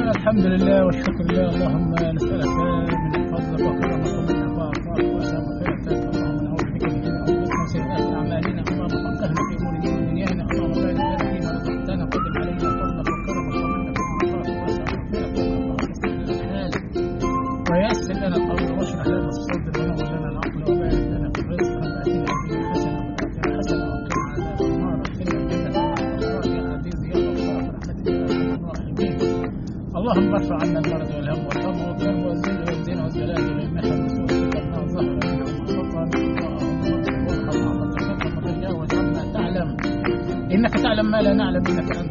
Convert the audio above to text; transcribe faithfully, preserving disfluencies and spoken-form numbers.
الحمد لله والشكر لله. اللهم نسألك من فضلك وكرمك ومن عفوك وعفوك ومغفرتك. اللهم نعوذ بك من أنفسنا وسيئات أعمالنا. اللهم فقهنا في أمور دنيانا. اللهم بارك لنا فيما رزقتنا. قدم علينا فضلك وكرمك ومنك وعفوك ومغفرتك. اللهم اصلح لنا الحال ويسر لنا الأمر واشرح لنا الصدر ونور لنا العقل وبارك لنا في الرزق. رب آتنا في الدنيا حسنة وفي الآخرة حسنة وقنا عذاب النار. ادخلنا الجنة مع الأبرار يا عزيز يا غفار برحمتك يا أرحم الراحمين. اللهم ارفع عنا المرض والهم والغم والكرب والذل والزنا والزلازل والمحن وسوء الفتن ما ظهر منها وما بطن. اللهم وارحم وتكرم وتجاوز عما تعلم، انك تعلم ما لا نعلم، انك انت